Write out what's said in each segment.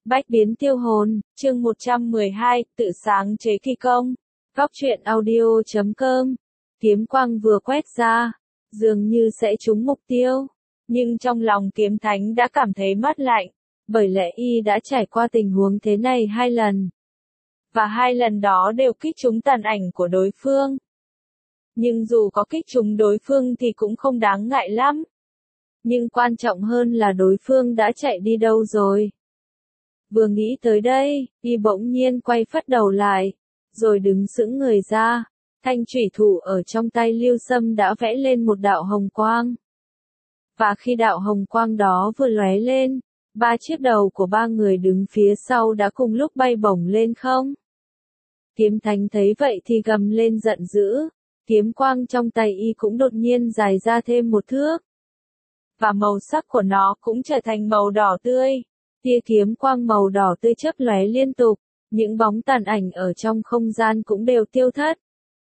Bách biến tiêu hồn, chương 112, tự sáng chế kỳ công. Góc truyện audio.com. Kiếm quang vừa quét ra, dường như sẽ trúng mục tiêu. Nhưng trong lòng kiếm thánh đã cảm thấy mát lạnh, bởi lẽ y đã trải qua tình huống thế này 2 lần. Và 2 lần đó đều kích trúng tàn ảnh của đối phương. Nhưng dù có kích trúng đối phương thì cũng không đáng ngại lắm. Nhưng quan trọng hơn là đối phương đã chạy đi đâu rồi. Vừa nghĩ tới đây, y bỗng nhiên quay phất đầu lại, rồi đứng sững người ra, thanh chủy thủ ở trong tay Lưu Sâm đã vẽ lên một đạo hồng quang. Và khi đạo hồng quang đó vừa lóe lên, 3 chiếc đầu của 3 người đứng phía sau đã cùng lúc bay bổng lên không. Kiếm thánh thấy vậy thì gầm lên giận dữ, kiếm quang trong tay y cũng đột nhiên dài ra thêm 1 thước. Và màu sắc của nó cũng trở thành màu đỏ tươi. Tia kiếm quang màu đỏ tươi chớp lóe liên tục, những bóng tàn ảnh ở trong không gian cũng đều tiêu thất.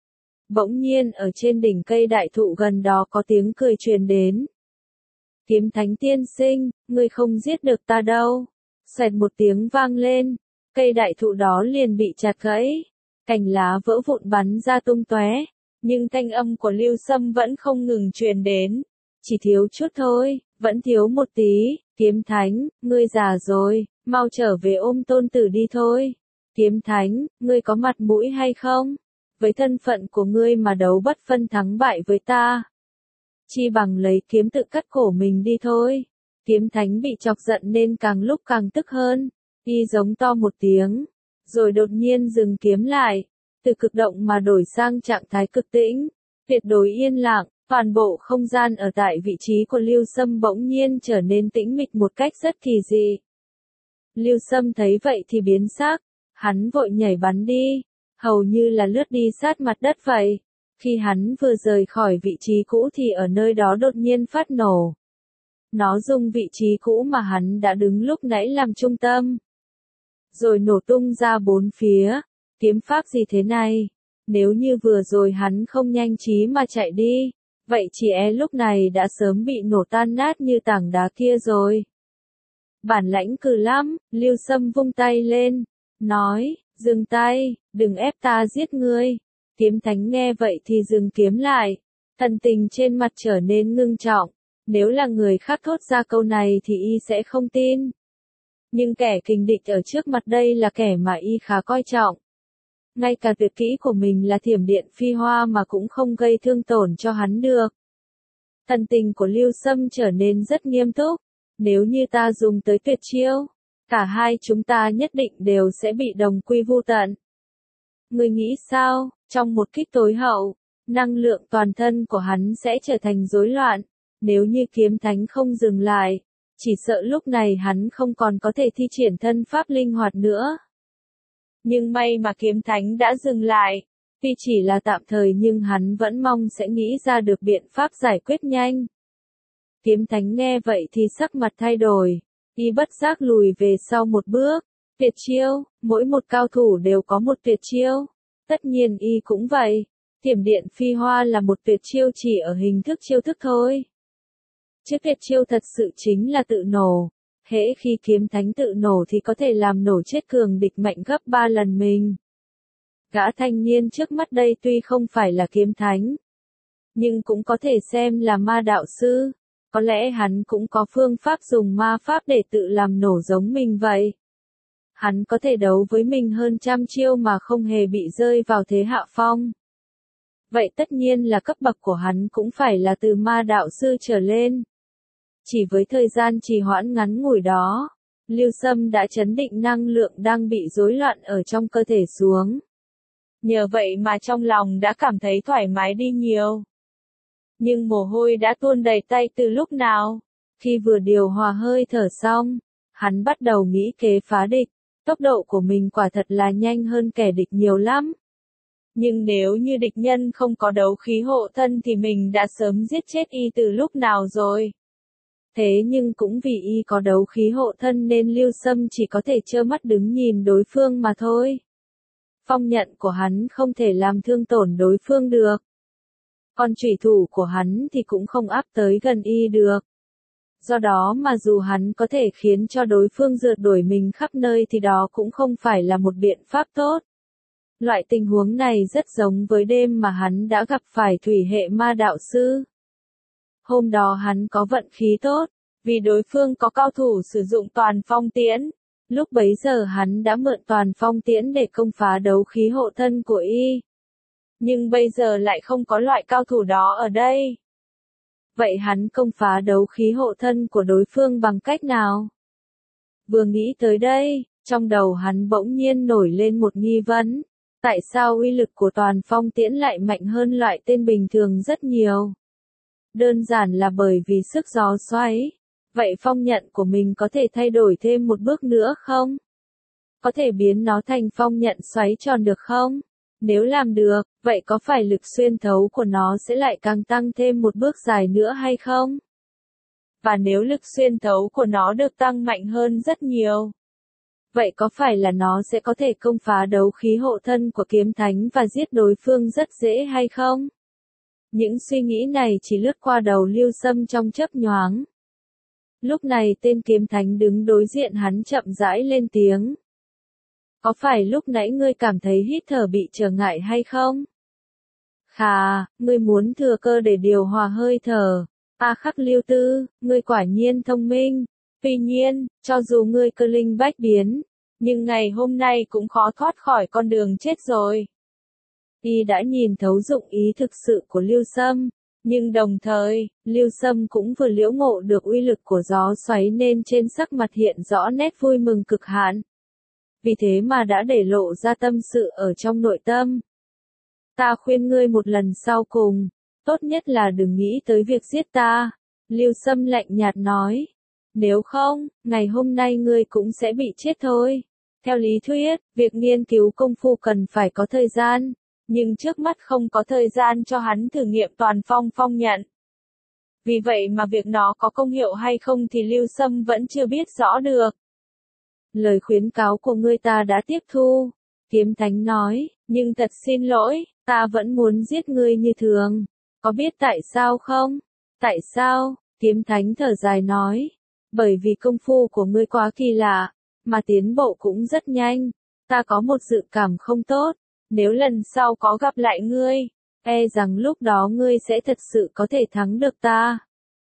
Bỗng nhiên ở trên đỉnh cây đại thụ gần đó có tiếng cười truyền đến. Kiếm thánh tiên sinh, ngươi không giết được ta đâu. Xoẹt một tiếng vang lên, cây đại thụ đó liền bị chặt gãy, cành lá vỡ vụn bắn ra tung tóe, nhưng thanh âm của Lưu Sâm vẫn không ngừng truyền đến. Chỉ thiếu chút thôi, vẫn thiếu một tí. Kiếm thánh, ngươi già rồi, mau trở về ôm tôn tử đi thôi. Kiếm thánh, ngươi có mặt mũi hay không? Với thân phận của ngươi mà đấu bất phân thắng bại với ta. Chi bằng lấy kiếm tự cắt cổ mình đi thôi. Kiếm thánh bị chọc giận nên càng lúc càng tức hơn. Y giống to một tiếng, rồi đột nhiên dừng kiếm lại. Từ cực động mà đổi sang trạng thái cực tĩnh, tuyệt đối yên lặng. Toàn bộ không gian ở tại vị trí của Lưu Sâm bỗng nhiên trở nên tĩnh mịch một cách rất kỳ dị. Lưu Sâm thấy vậy thì biến sắc, hắn vội nhảy bắn đi, hầu như là lướt đi sát mặt đất vậy. Khi hắn vừa rời khỏi vị trí cũ thì ở nơi đó đột nhiên phát nổ. Nó dùng vị trí cũ mà hắn đã đứng lúc nãy làm trung tâm, rồi nổ tung ra 4 phía. Kiếm pháp gì thế này? Nếu như vừa rồi hắn không nhanh trí mà chạy đi, vậy chỉ lúc này đã sớm bị nổ tan nát như tảng đá kia rồi. Bản lãnh cừ lắm, Lưu Sâm vung tay lên, nói, dừng tay, đừng ép ta giết ngươi. Kiếm thánh nghe vậy thì dừng kiếm lại, thần tình trên mặt trở nên ngưng trọng. Nếu là người khác thốt ra câu này thì y sẽ không tin. Nhưng kẻ kình địch ở trước mặt đây là kẻ mà y khá coi trọng. Ngay cả tuyệt kỹ của mình là thiểm điện phi hoa mà cũng không gây thương tổn cho hắn được. Thần tình của Lưu Sâm trở nên rất nghiêm túc. Nếu như ta dùng tới tuyệt chiêu, cả hai chúng ta nhất định đều sẽ bị đồng quy vu tận. Ngươi nghĩ sao, trong một kích tối hậu, năng lượng toàn thân của hắn sẽ trở thành rối loạn. Nếu như kiếm thánh không dừng lại, chỉ sợ lúc này hắn không còn có thể thi triển thân pháp linh hoạt nữa. Nhưng may mà kiếm thánh đã dừng lại. Tuy chỉ là tạm thời nhưng hắn vẫn mong sẽ nghĩ ra được biện pháp giải quyết nhanh. Kiếm thánh nghe vậy thì sắc mặt thay đổi. Y bất giác lùi về sau một bước. Tuyệt chiêu, mỗi một cao thủ đều có một tuyệt chiêu. Tất nhiên y cũng vậy. Thiểm điện phi hoa là một tuyệt chiêu chỉ ở hình thức chiêu thức thôi. Chứ tuyệt chiêu thật sự chính là tự nổ. Hễ khi kiếm thánh tự nổ thì có thể làm nổ chết cường địch mạnh gấp 3 lần mình. Gã thanh niên trước mắt đây tuy không phải là kiếm thánh, nhưng cũng có thể xem là ma đạo sư. Có lẽ hắn cũng có phương pháp dùng ma pháp để tự làm nổ giống mình vậy. Hắn có thể đấu với mình hơn 100 chiêu mà không hề bị rơi vào thế hạ phong. Vậy tất nhiên là cấp bậc của hắn cũng phải là từ ma đạo sư trở lên. Chỉ với thời gian trì hoãn ngắn ngủi đó, Lưu Sâm đã chấn định năng lượng đang bị rối loạn ở trong cơ thể xuống. Nhờ vậy mà trong lòng đã cảm thấy thoải mái đi nhiều. Nhưng mồ hôi đã tuôn đầy tay từ lúc nào? Khi vừa điều hòa hơi thở xong, hắn bắt đầu nghĩ kế phá địch. Tốc độ của mình quả thật là nhanh hơn kẻ địch nhiều lắm. Nhưng nếu như địch nhân không có đấu khí hộ thân thì mình đã sớm giết chết y từ lúc nào rồi. Thế nhưng cũng vì y có đấu khí hộ thân nên Lưu Sâm chỉ có thể trơ mắt đứng nhìn đối phương mà thôi. Phong nhận của hắn không thể làm thương tổn đối phương được. Còn chủy thủ của hắn thì cũng không áp tới gần y được. Do đó mà dù hắn có thể khiến cho đối phương rượt đuổi mình khắp nơi thì đó cũng không phải là một biện pháp tốt. Loại tình huống này rất giống với đêm mà hắn đã gặp phải thủy hệ ma đạo sư. Hôm đó hắn có vận khí tốt, vì đối phương có cao thủ sử dụng toàn phong tiễn. Lúc bấy giờ hắn đã mượn toàn phong tiễn để công phá đấu khí hộ thân của y. Nhưng bây giờ lại không có loại cao thủ đó ở đây. Vậy hắn công phá đấu khí hộ thân của đối phương bằng cách nào? Vừa nghĩ tới đây, trong đầu hắn bỗng nhiên nổi lên một nghi vấn. Tại sao uy lực của toàn phong tiễn lại mạnh hơn loại tên bình thường rất nhiều? Đơn giản là bởi vì sức gió xoáy. Vậy phong nhận của mình có thể thay đổi thêm một bước nữa không? Có thể biến nó thành phong nhận xoáy tròn được không? Nếu làm được, vậy có phải lực xuyên thấu của nó sẽ lại càng tăng thêm một bước dài nữa hay không? Và nếu lực xuyên thấu của nó được tăng mạnh hơn rất nhiều, vậy có phải là nó sẽ có thể công phá đấu khí hộ thân của kiếm thánh và giết đối phương rất dễ hay không? Những suy nghĩ này chỉ lướt qua đầu Lưu Sâm trong chớp nhoáng. Lúc này tên kiếm thánh đứng đối diện hắn chậm rãi lên tiếng. Có phải lúc nãy ngươi cảm thấy hít thở bị trở ngại hay không? Khà, ngươi muốn thừa cơ để điều hòa hơi thở. A Khắc Lưu Tư, ngươi quả nhiên thông minh. Tuy nhiên, cho dù ngươi cơ linh bách biến, nhưng ngày hôm nay cũng khó thoát khỏi con đường chết rồi. Y đã nhìn thấu dụng ý thực sự của Lưu Sâm, nhưng đồng thời, Lưu Sâm cũng vừa liễu ngộ được uy lực của gió xoáy nên trên sắc mặt hiện rõ nét vui mừng cực hạn. Vì thế mà đã để lộ ra tâm sự ở trong nội tâm. Ta khuyên ngươi một lần sau cùng, tốt nhất là đừng nghĩ tới việc giết ta. Lưu Sâm lạnh nhạt nói. Nếu không, ngày hôm nay ngươi cũng sẽ bị chết thôi. Theo lý thuyết, việc nghiên cứu công phu cần phải có thời gian, nhưng trước mắt không có thời gian cho hắn thử nghiệm toàn phong phong nhận. Vì vậy mà việc nó có công hiệu hay không thì Lưu Sâm vẫn chưa biết rõ được. Lời khuyến cáo của ngươi ta đã tiếp thu. Kiếm Thánh nói, nhưng thật xin lỗi, ta vẫn muốn giết ngươi như thường. Có biết tại sao không? Tại sao? Kiếm Thánh thở dài nói. Bởi vì công phu của ngươi quá kỳ lạ, mà tiến bộ cũng rất nhanh. Ta có một dự cảm không tốt. Nếu lần sau có gặp lại ngươi, e rằng lúc đó ngươi sẽ thật sự có thể thắng được ta.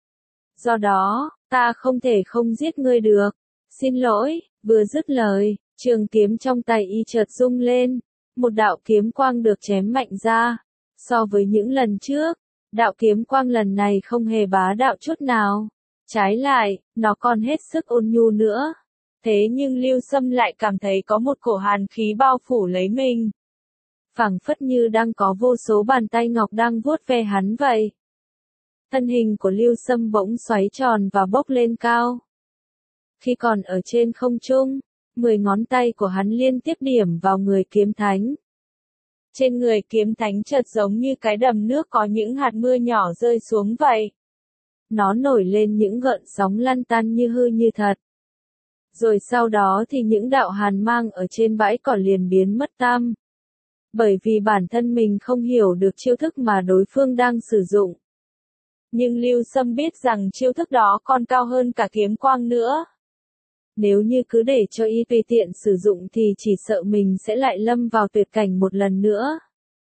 Do đó, ta không thể không giết ngươi được. Xin lỗi, vừa dứt lời, trường kiếm trong tay y chợt rung lên. Một đạo kiếm quang được chém mạnh ra. So với những lần trước, đạo kiếm quang lần này không hề bá đạo chút nào. Trái lại, nó còn hết sức ôn nhu nữa. Thế nhưng Lưu Sâm lại cảm thấy có một cổ hàn khí bao phủ lấy mình. Phảng phất như đang có vô số bàn tay ngọc đang vuốt ve hắn vậy. Thân hình của Lưu Sâm bỗng xoáy tròn và bốc lên cao. Khi còn ở trên không trung, 10 ngón tay của hắn liên tiếp điểm vào người kiếm thánh. Trên người kiếm thánh chợt giống như cái đầm nước có những hạt mưa nhỏ rơi xuống vậy. Nó nổi lên những gợn sóng lăn tăn như hư như thật. Rồi sau đó thì những đạo hàn mang ở trên bãi cỏ liền biến mất tăm. Bởi vì bản thân mình không hiểu được chiêu thức mà đối phương đang sử dụng. Nhưng Lưu Sâm biết rằng chiêu thức đó còn cao hơn cả kiếm quang nữa. Nếu như cứ để cho y tùy tiện sử dụng thì chỉ sợ mình sẽ lại lâm vào tuyệt cảnh một lần nữa.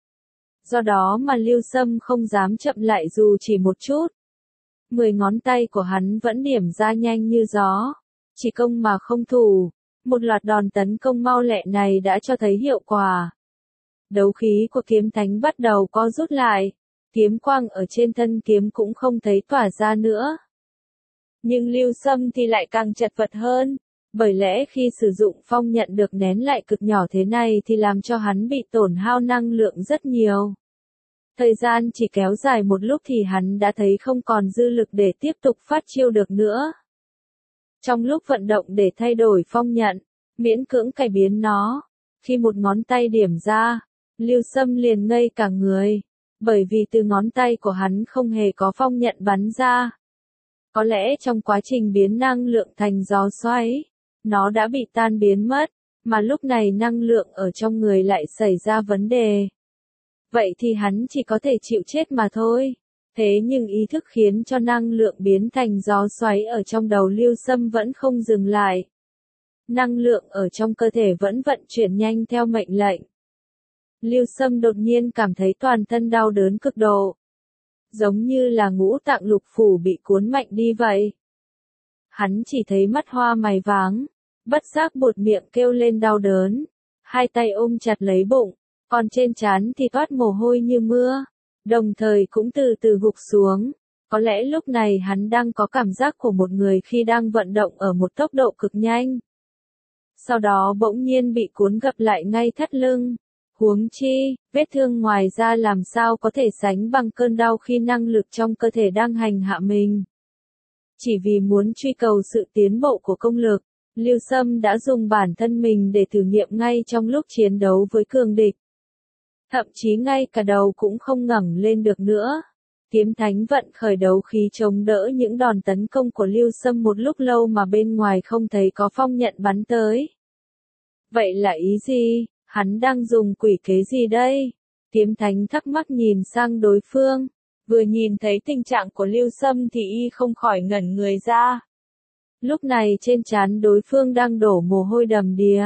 Do đó mà Lưu Sâm không dám chậm lại dù chỉ một chút. 10 ngón tay của hắn vẫn điểm ra nhanh như gió. Chỉ công mà không thủ. Một loạt đòn tấn công mau lẹ này đã cho thấy hiệu quả. Đấu khí của kiếm thánh bắt đầu co rút lại. Kiếm quang ở trên thân kiếm cũng không thấy tỏa ra nữa. Nhưng Lưu Sâm thì lại càng chật vật hơn. Bởi lẽ khi sử dụng phong nhận được nén lại cực nhỏ thế này thì làm cho hắn bị tổn hao năng lượng rất nhiều. Thời gian chỉ kéo dài một lúc thì hắn đã thấy không còn dư lực để tiếp tục phát chiêu được nữa. Trong lúc vận động để thay đổi phong nhận, miễn cưỡng cải biến nó, khi một ngón tay điểm ra, Lưu Sâm liền ngây cả người, bởi vì từ ngón tay của hắn không hề có phong nhận bắn ra. Có lẽ trong quá trình biến năng lượng thành gió xoáy, nó đã bị tan biến mất, mà lúc này năng lượng ở trong người lại xảy ra vấn đề. Vậy thì hắn chỉ có thể chịu chết mà thôi. Thế nhưng ý thức khiến cho năng lượng biến thành gió xoáy ở trong đầu Lưu Sâm vẫn không dừng lại. Năng lượng ở trong cơ thể vẫn vận chuyển nhanh theo mệnh lệnh. Lưu Sâm đột nhiên cảm thấy toàn thân đau đớn cực độ. Giống như là ngũ tạng lục phủ bị cuốn mạnh đi vậy. Hắn chỉ thấy mắt hoa mày váng, bất giác buột miệng kêu lên đau đớn. Hai tay ôm chặt lấy bụng, còn trên trán thì toát mồ hôi như mưa. Đồng thời cũng từ từ gục xuống. Có lẽ lúc này hắn đang có cảm giác của một người khi đang vận động ở một tốc độ cực nhanh. Sau đó bỗng nhiên bị cuốn gập lại ngay thắt lưng. Huống chi, vết thương ngoài da làm sao có thể sánh bằng cơn đau khi năng lực trong cơ thể đang hành hạ mình. Chỉ vì muốn truy cầu sự tiến bộ của công lực, Lưu Sâm đã dùng bản thân mình để thử nghiệm ngay trong lúc chiến đấu với cường địch. Thậm chí ngay cả đầu cũng không ngẩng lên được nữa. Kiếm Thánh vận khởi đấu khí chống đỡ những đòn tấn công của Lưu Sâm một lúc lâu mà bên ngoài không thấy có phong nhận bắn tới. Vậy là ý gì? Hắn đang dùng quỷ kế gì đây? Kiếm Thánh thắc mắc nhìn sang đối phương. Vừa nhìn thấy tình trạng của Lưu Sâm thì y không khỏi ngẩn người ra. Lúc này trên trán đối phương đang đổ mồ hôi đầm đìa.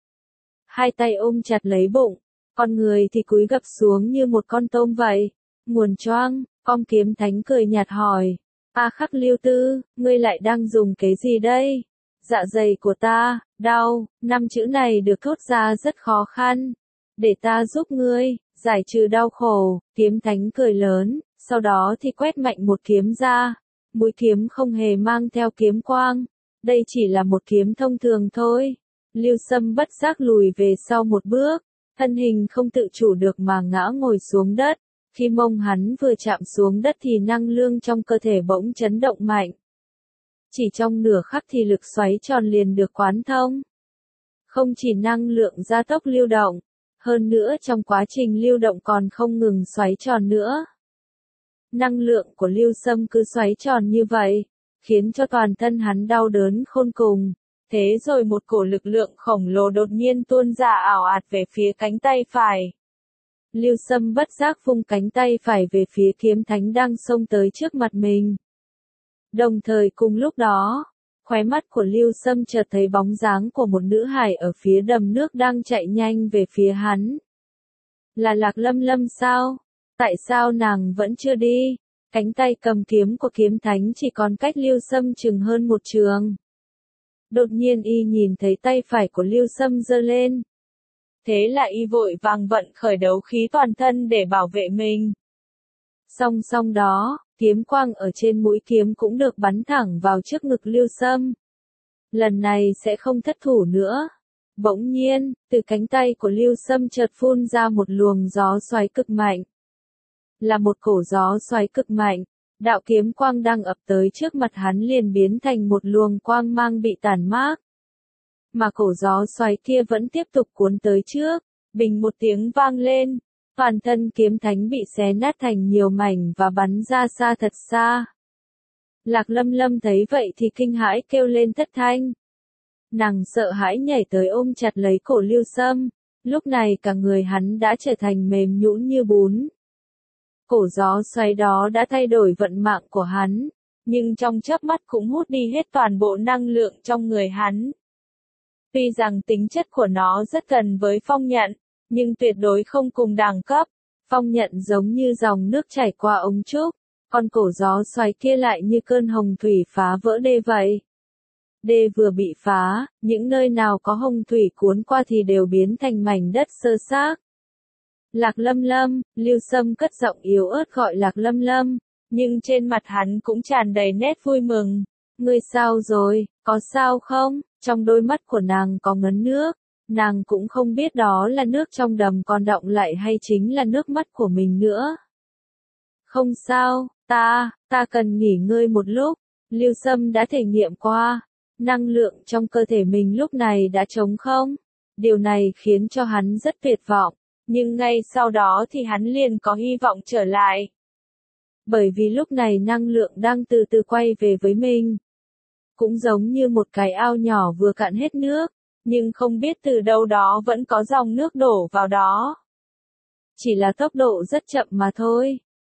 Hai tay ôm chặt lấy bụng, con người thì cúi gập xuống như một con tôm vậy. Nguồn choang, con Kiếm Thánh cười nhạt hỏi. A Khắc Lưu Tư, ngươi lại đang dùng cái gì đây? Dạ dày của ta, đau, 5 chữ này được thốt ra rất khó khăn. Để ta giúp ngươi, giải trừ đau khổ, Kiếm Thánh cười lớn, sau đó thì quét mạnh một kiếm ra. Mũi kiếm không hề mang theo kiếm quang. Đây chỉ là một kiếm thông thường thôi. Lưu Sâm bất giác lùi về sau một bước, thân hình không tự chủ được mà ngã ngồi xuống đất. Khi mông hắn vừa chạm xuống đất thì năng lượng trong cơ thể bỗng chấn động mạnh. Chỉ trong nửa khắc thì lực xoáy tròn liền được quán thông. Không chỉ năng lượng gia tốc lưu động, hơn nữa trong quá trình lưu động còn không ngừng xoáy tròn nữa. Năng lượng của Lưu Sâm cứ xoáy tròn như vậy, khiến cho toàn thân hắn đau đớn khôn cùng. Thế rồi một cổ lực lượng khổng lồ đột nhiên tuôn ra ảo ạt về phía cánh tay phải. Lưu Sâm bất giác vung cánh tay phải về phía Kiếm Thánh đang xông tới trước mặt mình. Đồng thời cùng lúc đó, khóe mắt của Lưu Sâm chợt thấy bóng dáng của một nữ hài ở phía đầm nước đang chạy nhanh về phía hắn. Là Lạc Lâm Lâm sao? Tại sao nàng vẫn chưa đi? Cánh tay cầm kiếm của Kiếm Thánh chỉ còn cách Lưu Sâm chừng hơn một trường. Đột nhiên y nhìn thấy tay phải của Lưu Sâm giơ lên. Thế là y vội vàng vận khởi đấu khí toàn thân để bảo vệ mình. Song song đó, kiếm quang ở trên mũi kiếm cũng được bắn thẳng vào trước ngực Lưu Sâm. Lần này sẽ không thất thủ nữa. Bỗng nhiên, từ cánh tay của Lưu Sâm chợt phun ra một luồng gió xoáy cực mạnh. Là một cổ gió xoáy cực mạnh, đạo kiếm quang đang ập tới trước mặt hắn liền biến thành một luồng quang mang bị tàn mát. Mà cổ gió xoáy kia vẫn tiếp tục cuốn tới trước, bình một tiếng vang lên, toàn thân Kiếm Thánh bị xé nát thành nhiều mảnh và bắn ra xa thật xa. Lạc Lâm Lâm thấy vậy thì kinh hãi kêu lên thất thanh. Nàng sợ hãi nhảy tới ôm chặt lấy cổ Lưu Sâm, lúc này cả người hắn đã trở thành mềm nhũn như bún. Cổ gió xoáy đó đã thay đổi vận mạng của hắn, nhưng trong chớp mắt cũng hút đi hết toàn bộ năng lượng trong người hắn. Tuy rằng tính chất của nó rất gần với phong nhận, nhưng tuyệt đối không cùng đẳng cấp. Phong nhận giống như dòng nước chảy qua ống trúc, còn cổ gió xoáy kia lại như cơn hồng thủy phá vỡ đê vậy. Đê vừa bị phá, những nơi nào có hồng thủy cuốn qua thì đều biến thành mảnh đất xơ xác. Lạc Lâm Lâm, Lưu Sâm cất giọng yếu ớt gọi Lạc Lâm Lâm, nhưng trên mặt hắn cũng tràn đầy nét vui mừng. Ngươi sao rồi, có sao không? Trong đôi mắt của nàng có ngấn nước, nàng cũng không biết đó là nước trong đầm còn đọng lại hay chính là nước mắt của mình nữa. Không sao, ta cần nghỉ ngơi một lúc. Lưu Sâm đã thể nghiệm qua, năng lượng trong cơ thể mình lúc này đã trống không. Điều này khiến cho hắn rất tuyệt vọng, nhưng ngay sau đó thì hắn liền có hy vọng trở lại. Bởi vì lúc này năng lượng đang từ từ quay về với mình. Cũng giống như một cái ao nhỏ vừa cạn hết nước, nhưng không biết từ đâu đó vẫn có dòng nước đổ vào đó. Chỉ là tốc độ rất chậm mà thôi.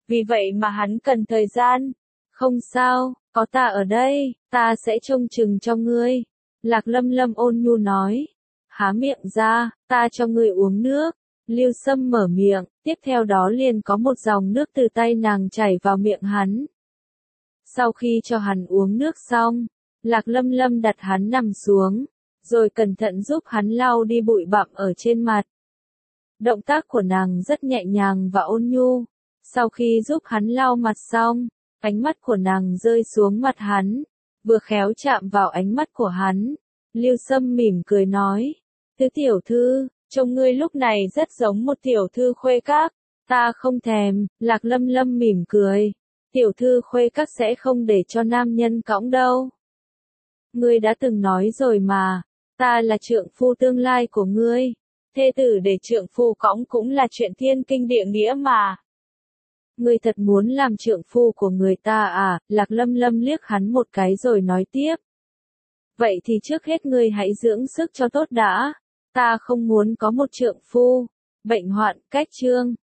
vì vậy mà hắn cần thời gian. Không sao, có ta ở đây, ta sẽ trông chừng cho ngươi. Lạc Lâm Lâm ôn nhu nói. Há miệng ra, ta cho ngươi uống nước. Lưu Sâm mở miệng, tiếp theo đó liền có một dòng nước từ tay nàng chảy vào miệng hắn. Sau khi cho hắn uống nước xong, Lạc Lâm Lâm đặt hắn nằm xuống, rồi cẩn thận giúp hắn lau đi bụi bặm ở trên mặt. Động tác của nàng rất nhẹ nhàng và ôn nhu. Sau khi giúp hắn lau mặt xong, ánh mắt của nàng rơi xuống mặt hắn, vừa khéo chạm vào ánh mắt của hắn. Lưu Sâm mỉm cười nói, Tứ tiểu thư, trông ngươi lúc này rất giống một tiểu thư khuê các. Ta không thèm, Lạc Lâm Lâm mỉm cười. Tiểu thư khuê các sẽ không để cho nam nhân cõng đâu. Ngươi đã từng nói rồi mà, ta là trượng phu tương lai của ngươi. Thê tử để trượng phu cõng cũng là chuyện thiên kinh địa nghĩa mà. Ngươi thật muốn làm trượng phu của người ta à? Lạc Lâm Lâm liếc hắn một cái rồi nói tiếp. Vậy thì trước hết ngươi hãy dưỡng sức cho tốt đã. Ta không muốn có một trượng phu bệnh hoạn. Cách chương